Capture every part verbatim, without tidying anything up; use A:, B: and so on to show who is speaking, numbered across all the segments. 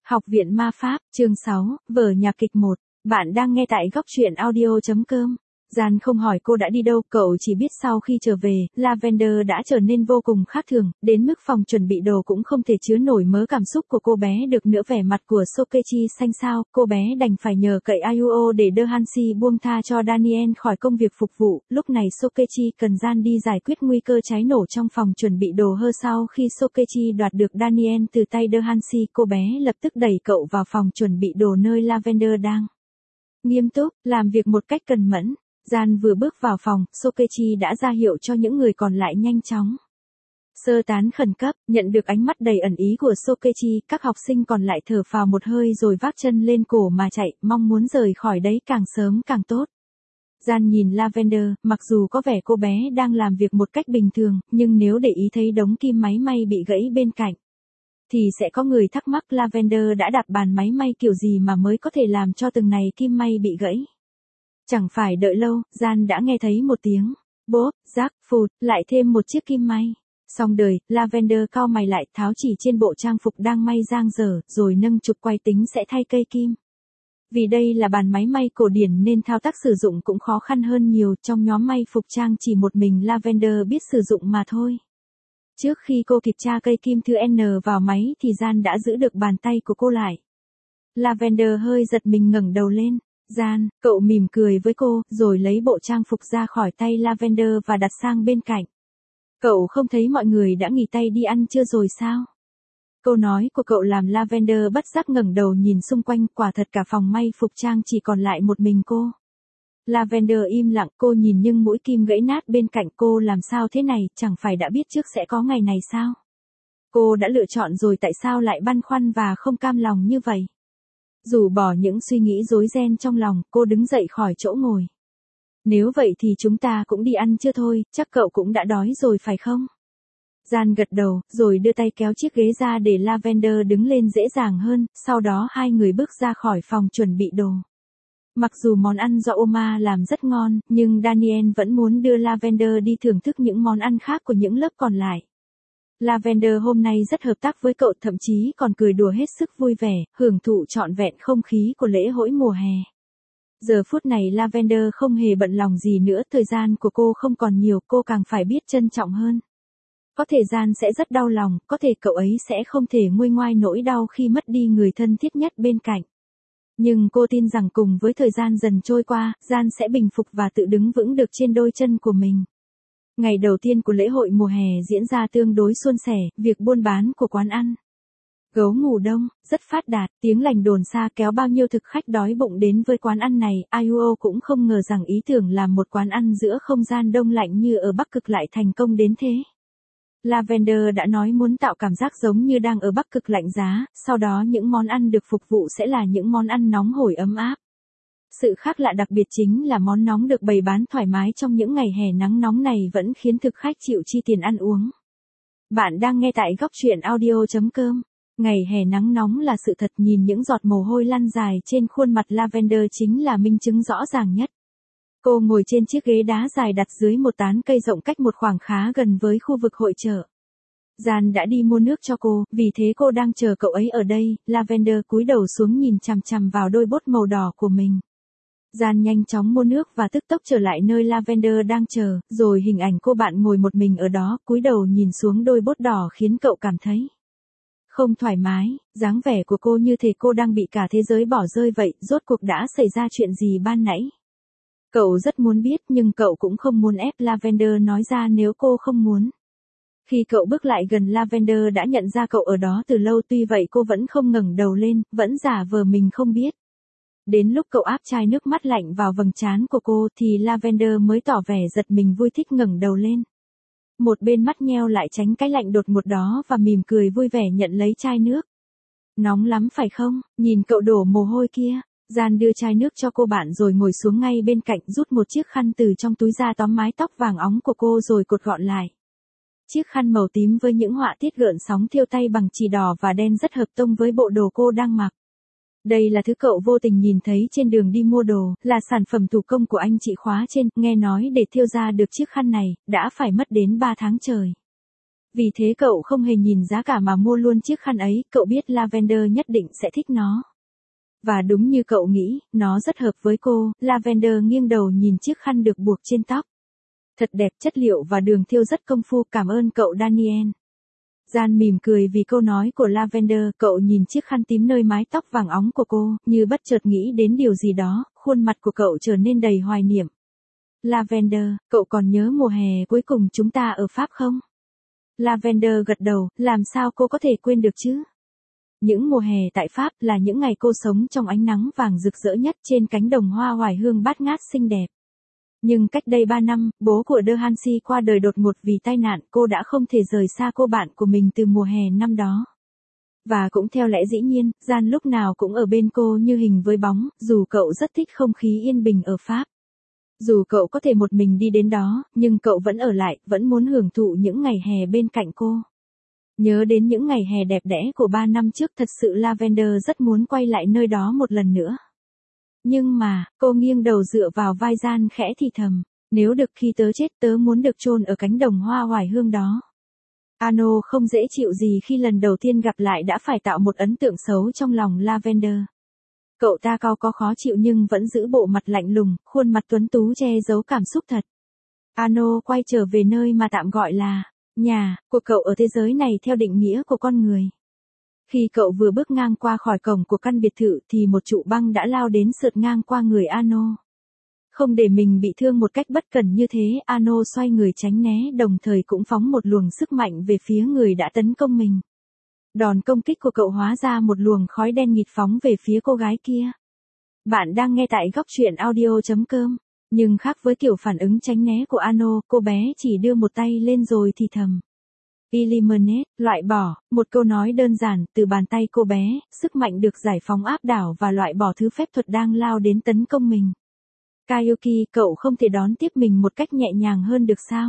A: Học viện Ma Pháp, chương sáu, vở nhạc kịch một. Bạn đang nghe tại góc truyện audio chấm com. Gian không hỏi cô đã đi đâu, cậu chỉ biết sau khi trở về, Lavender đã trở nên vô cùng khác thường, đến mức phòng chuẩn bị đồ cũng không thể chứa nổi mớ cảm xúc của cô bé được nữa. Vẻ mặt của Sokechi xanh xao, cô bé đành phải nhờ cậy Ayuo để đưa Hanshi buông tha cho Daniel khỏi công việc phục vụ. Lúc này Sokechi cần Gian đi giải quyết nguy cơ cháy nổ trong phòng chuẩn bị đồ hơ. Sau khi Sokechi đoạt được Daniel từ tay đưa Hanshi, cô bé lập tức đẩy cậu vào phòng chuẩn bị đồ nơi Lavender đang nghiêm túc làm việc một cách cẩn mẫn. Gian vừa bước vào phòng, Sokechi đã ra hiệu cho những người còn lại nhanh chóng sơ tán khẩn cấp. Nhận được ánh mắt đầy ẩn ý của Sokechi, các học sinh còn lại thở phào một hơi rồi vác chân lên cổ mà chạy, mong muốn rời khỏi đấy càng sớm càng tốt. Gian nhìn Lavender, mặc dù có vẻ cô bé đang làm việc một cách bình thường, nhưng nếu để ý thấy đống kim máy may bị gãy bên cạnh, thì sẽ có người thắc mắc Lavender đã đặt bàn máy may kiểu gì mà mới có thể làm cho từng này kim may bị gãy. Chẳng phải đợi lâu, Gian đã nghe thấy một tiếng bốp, rác, phụt, lại thêm một chiếc kim may. Xong đời, Lavender cau mày lại, tháo chỉ trên bộ trang phục đang may dang dở, rồi nâng trục quay tính sẽ thay cây kim. Vì đây là bàn máy may cổ điển nên thao tác sử dụng cũng khó khăn hơn nhiều. Trong nhóm may phục trang chỉ một mình Lavender biết sử dụng mà thôi. Trước khi cô kịp tra cây kim thứ N vào máy thì Gian đã giữ được bàn tay của cô lại. Lavender hơi giật mình ngẩng đầu lên. Gian, cậu mỉm cười với cô, rồi lấy bộ trang phục ra khỏi tay Lavender và đặt sang bên cạnh. Cậu không thấy mọi người đã nghỉ tay đi ăn chưa rồi sao? Câu nói của cậu làm Lavender bất giác ngẩng đầu nhìn xung quanh, quả thật cả phòng may phục trang chỉ còn lại một mình cô. Lavender im lặng, cô nhìn những mũi kim gãy nát bên cạnh. Cô làm sao thế này, chẳng phải đã biết trước sẽ có ngày này sao? Cô đã lựa chọn rồi, tại sao lại băn khoăn và không cam lòng như vậy? Dù bỏ những suy nghĩ rối ren trong lòng, cô đứng dậy khỏi chỗ ngồi. Nếu vậy thì chúng ta cũng đi ăn chưa thôi, chắc cậu cũng đã đói rồi phải không? Gian gật đầu, rồi đưa tay kéo chiếc ghế ra để Lavender đứng lên dễ dàng hơn, sau đó hai người bước ra khỏi phòng chuẩn bị đồ. Mặc dù món ăn do Oma làm rất ngon, nhưng Daniel vẫn muốn đưa Lavender đi thưởng thức những món ăn khác của những lớp còn lại. Lavender hôm nay rất hợp tác với cậu, thậm chí còn cười đùa hết sức vui vẻ, hưởng thụ trọn vẹn không khí của lễ hội mùa hè. Giờ phút này Lavender không hề bận lòng gì nữa, thời gian của cô không còn nhiều, cô càng phải biết trân trọng hơn. Có thể Gian sẽ rất đau lòng, có thể cậu ấy sẽ không thể nguôi ngoai nỗi đau khi mất đi người thân thiết nhất bên cạnh. Nhưng cô tin rằng cùng với thời gian dần trôi qua, Gian sẽ bình phục và tự đứng vững được trên đôi chân của mình. Ngày đầu tiên của lễ hội mùa hè diễn ra tương đối suôn sẻ, việc buôn bán của quán ăn Gấu Ngủ Đông rất phát đạt, tiếng lành đồn xa kéo bao nhiêu thực khách đói bụng đến với quán ăn này. Ayuo cũng không ngờ rằng ý tưởng làm một quán ăn giữa không gian đông lạnh như ở Bắc Cực lại thành công đến thế. Lavender đã nói muốn tạo cảm giác giống như đang ở Bắc Cực lạnh giá, sau đó những món ăn được phục vụ sẽ là những món ăn nóng hổi ấm áp. Sự khác lạ đặc biệt chính là món nóng được bày bán thoải mái trong những ngày hè nắng nóng này vẫn khiến thực khách chịu chi tiền ăn uống. Bạn đang nghe tại góc truyện audio chấm com. Ngày hè nắng nóng là sự thật, nhìn những giọt mồ hôi lăn dài trên khuôn mặt Lavender chính là minh chứng rõ ràng nhất. Cô ngồi trên chiếc ghế đá dài đặt dưới một tán cây rộng cách một khoảng khá gần với khu vực hội chợ. Gian đã đi mua nước cho cô, vì thế cô đang chờ cậu ấy ở đây. Lavender cúi đầu xuống nhìn chằm chằm vào đôi bốt màu đỏ của mình. Gian nhanh chóng mua nước và tức tốc trở lại nơi Lavender đang chờ, rồi hình ảnh cô bạn ngồi một mình ở đó, cúi đầu nhìn xuống đôi bốt đỏ khiến cậu cảm thấy không thoải mái. Dáng vẻ của cô như thể cô đang bị cả thế giới bỏ rơi vậy. Rốt cuộc đã xảy ra chuyện gì ban nãy? Cậu rất muốn biết, nhưng cậu cũng không muốn ép Lavender nói ra nếu cô không muốn. Khi cậu bước lại gần, Lavender đã nhận ra cậu ở đó từ lâu, tuy vậy cô vẫn không ngẩng đầu lên, vẫn giả vờ mình không biết. Đến lúc cậu áp chai nước mắt lạnh vào vầng trán của cô thì Lavender mới tỏ vẻ giật mình vui thích ngẩng đầu lên. Một bên mắt nheo lại tránh cái lạnh đột ngột đó và mỉm cười vui vẻ nhận lấy chai nước. Nóng lắm phải không? Nhìn cậu đổ mồ hôi kia. Gian đưa chai nước cho cô bạn rồi ngồi xuống ngay bên cạnh, rút một chiếc khăn từ trong túi ra tóm mái tóc vàng óng của cô rồi cột gọn lại. Chiếc khăn màu tím với những họa tiết gợn sóng thêu tay bằng chì đỏ và đen rất hợp tông với bộ đồ cô đang mặc. Đây là thứ cậu vô tình nhìn thấy trên đường đi mua đồ, là sản phẩm thủ công của anh chị khóa trên, nghe nói để thêu ra được chiếc khăn này, đã phải mất đến ba tháng trời. Vì thế cậu không hề nhìn giá cả mà mua luôn chiếc khăn ấy, cậu biết Lavender nhất định sẽ thích nó. Và đúng như cậu nghĩ, nó rất hợp với cô. Lavender nghiêng đầu nhìn chiếc khăn được buộc trên tóc. Thật đẹp, chất liệu và đường thêu rất công phu, cảm ơn cậu Daniel. Jan mỉm cười vì câu nói của Lavender, cậu nhìn chiếc khăn tím nơi mái tóc vàng óng của cô, như bất chợt nghĩ đến điều gì đó, khuôn mặt của cậu trở nên đầy hoài niệm. Lavender, cậu còn nhớ mùa hè cuối cùng chúng ta ở Pháp không? Lavender gật đầu, làm sao cô có thể quên được chứ? Những mùa hè tại Pháp là những ngày cô sống trong ánh nắng vàng rực rỡ nhất trên cánh đồng hoa oải hương bát ngát xinh đẹp. Nhưng cách đây ba năm, bố của De Hansi qua đời đột ngột vì tai nạn, cô đã không thể rời xa cô bạn của mình từ mùa hè năm đó. Và cũng theo lẽ dĩ nhiên, Jan lúc nào cũng ở bên cô như hình với bóng, dù cậu rất thích không khí yên bình ở Pháp. Dù cậu có thể một mình đi đến đó, nhưng cậu vẫn ở lại, vẫn muốn hưởng thụ những ngày hè bên cạnh cô. Nhớ đến những ngày hè đẹp đẽ của ba năm trước, thật sự Lavender rất muốn quay lại nơi đó một lần nữa. Nhưng mà, cô nghiêng đầu dựa vào vai Jan khẽ thì thầm, nếu được khi tớ chết tớ muốn được chôn ở cánh đồng hoa oải hương đó. Arno không dễ chịu gì khi lần đầu tiên gặp lại đã phải tạo một ấn tượng xấu trong lòng Lavender. Cậu ta cau có khó chịu nhưng vẫn giữ bộ mặt lạnh lùng, khuôn mặt tuấn tú che giấu cảm xúc thật. Arno quay trở về nơi mà tạm gọi là nhà của cậu ở thế giới này theo định nghĩa của con người. Khi cậu vừa bước ngang qua khỏi cổng của căn biệt thự thì một trụ băng đã lao đến sượt ngang qua người Arno. Không để mình bị thương một cách bất cẩn như thế, Arno xoay người tránh né, đồng thời cũng phóng một luồng sức mạnh về phía người đã tấn công mình. Đòn công kích của cậu hóa ra một luồng khói đen nghịt phóng về phía cô gái kia. Bạn đang nghe tại góc truyện audio chấm com. Nhưng khác với kiểu phản ứng tránh né của Arno, cô bé chỉ đưa một tay lên rồi thì thầm. Eliminate, loại bỏ, một câu nói đơn giản, từ bàn tay cô bé, sức mạnh được giải phóng áp đảo và loại bỏ thứ phép thuật đang lao đến tấn công mình. Kayuki, cậu không thể đón tiếp mình một cách nhẹ nhàng hơn được sao?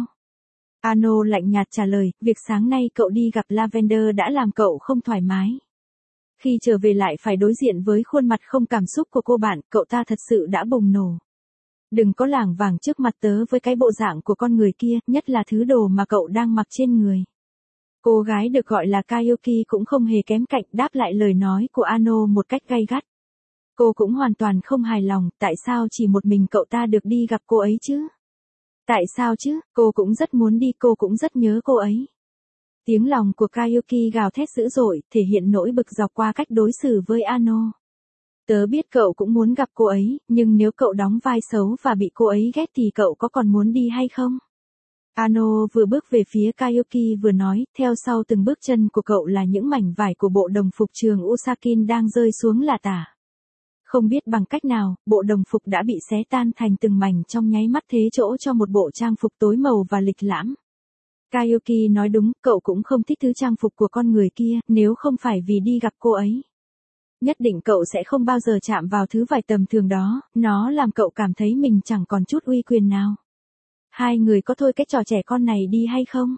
A: Arno lạnh nhạt trả lời, việc sáng nay cậu đi gặp Lavender đã làm cậu không thoải mái. Khi trở về lại phải đối diện với khuôn mặt không cảm xúc của cô bạn, cậu ta thật sự đã bùng nổ. Đừng có lảng vảng trước mặt tớ với cái bộ dạng của con người kia, nhất là thứ đồ mà cậu đang mặc trên người. Cô gái được gọi là Kayuki cũng không hề kém cạnh đáp lại lời nói của Arno một cách gay gắt. Cô cũng hoàn toàn không hài lòng, tại sao chỉ một mình cậu ta được đi gặp cô ấy chứ? Tại sao chứ, cô cũng rất muốn đi, cô cũng rất nhớ cô ấy. Tiếng lòng của Kayuki gào thét dữ dội, thể hiện nỗi bực dọc qua cách đối xử với Arno. Tớ biết cậu cũng muốn gặp cô ấy, nhưng nếu cậu đóng vai xấu và bị cô ấy ghét thì cậu có còn muốn đi hay không? Arno vừa bước về phía Kayuki vừa nói, theo sau từng bước chân của cậu là những mảnh vải của bộ đồng phục trường Usakin đang rơi xuống lả tả. Không biết bằng cách nào, bộ đồng phục đã bị xé tan thành từng mảnh trong nháy mắt, thế chỗ cho một bộ trang phục tối màu và lịch lãm. Kayuki nói đúng, cậu cũng không thích thứ trang phục của con người kia, nếu không phải vì đi gặp cô ấy. Nhất định cậu sẽ không bao giờ chạm vào thứ vải tầm thường đó, nó làm cậu cảm thấy mình chẳng còn chút uy quyền nào. Hai người có thôi cái trò trẻ con này đi hay không?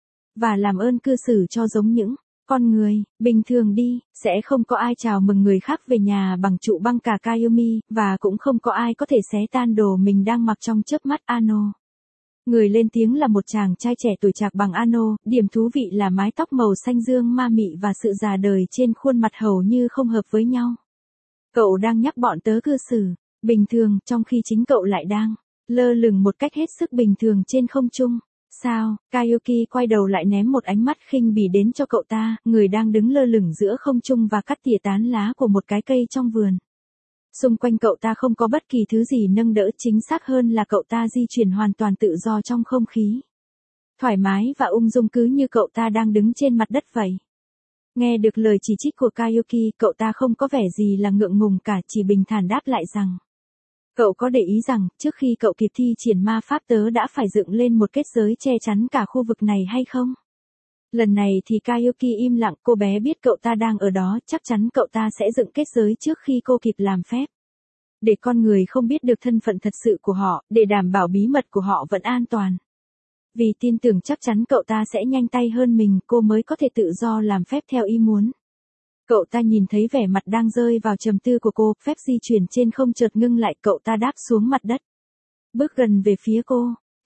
A: Và làm ơn cư xử cho giống những con người bình thường đi, sẽ không có ai chào mừng người khác về nhà bằng trụ băng cả Kayumi, và cũng không có ai có thể xé tan đồ mình đang mặc trong chớp mắt. Arno. Người lên tiếng là một chàng trai trẻ tuổi trạc bằng Arno, điểm thú vị là mái tóc màu xanh dương ma mị và sự già đời trên khuôn mặt hầu như không hợp với nhau. Cậu đang nhắc bọn tớ cư xử bình thường, trong khi chính cậu lại đang lơ lửng một cách hết sức bình thường trên không trung. Sao? Kayuki quay đầu lại ném một ánh mắt khinh bỉ đến cho cậu ta, người đang đứng lơ lửng giữa không trung và cắt tỉa tán lá của một cái cây trong vườn. Xung quanh cậu ta không có bất kỳ thứ gì nâng đỡ, chính xác hơn là cậu ta di chuyển hoàn toàn tự do trong không khí. Thoải mái và ung dung cứ như cậu ta đang đứng trên mặt đất vậy. Nghe được lời chỉ trích của Kayuki, cậu ta không có vẻ gì là ngượng ngùng cả, chỉ bình thản đáp lại rằng. Cậu có để ý rằng, trước khi cậu kịp thi triển ma pháp tớ đã phải dựng lên một kết giới che chắn cả khu vực này hay không? Lần này thì Kayuki im lặng, cô bé biết cậu ta đang ở đó, chắc chắn cậu ta sẽ dựng kết giới trước khi cô kịp làm phép. Để con người không biết được thân phận thật sự của họ, để đảm bảo bí mật của họ vẫn an toàn. Vì tin tưởng chắc chắn cậu ta sẽ nhanh tay hơn mình, cô mới có thể tự do làm phép theo ý muốn. Cậu ta nhìn thấy vẻ mặt đang rơi vào trầm tư của cô, phép di chuyển trên không chợt ngưng lại, cậu ta đáp xuống mặt đất. Bước gần về phía cô,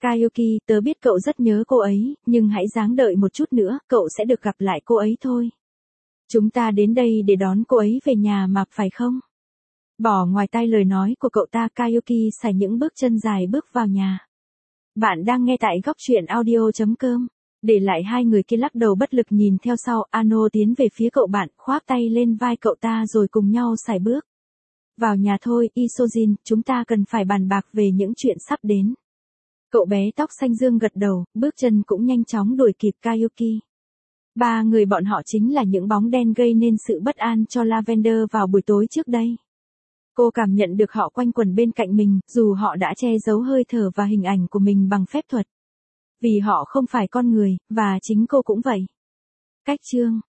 A: Kayuki, tớ biết cậu rất nhớ cô ấy, nhưng hãy ráng đợi một chút nữa, cậu sẽ được gặp lại cô ấy thôi. Chúng ta đến đây để đón cô ấy về nhà mà, phải không? Bỏ ngoài tai lời nói của cậu ta, Kayuki xài những bước chân dài bước vào nhà. Bạn đang nghe tại góc truyện audio chấm com. Để lại hai người kia lắc đầu bất lực nhìn theo sau, Ano tiến về phía cậu bạn, khoác tay lên vai cậu ta rồi cùng nhau xài bước. Vào nhà thôi, Isojin, chúng ta cần phải bàn bạc về những chuyện sắp đến. Cậu bé tóc xanh dương gật đầu, bước chân cũng nhanh chóng đuổi kịp Kayuki. Ba người bọn họ chính là những bóng đen gây nên sự bất an cho Lavender vào buổi tối trước đây. Cô cảm nhận được họ quanh quẩn bên cạnh mình, dù họ đã che giấu hơi thở và hình ảnh của mình bằng phép thuật. Vì họ không phải con người, và chính cô cũng vậy. Cách chương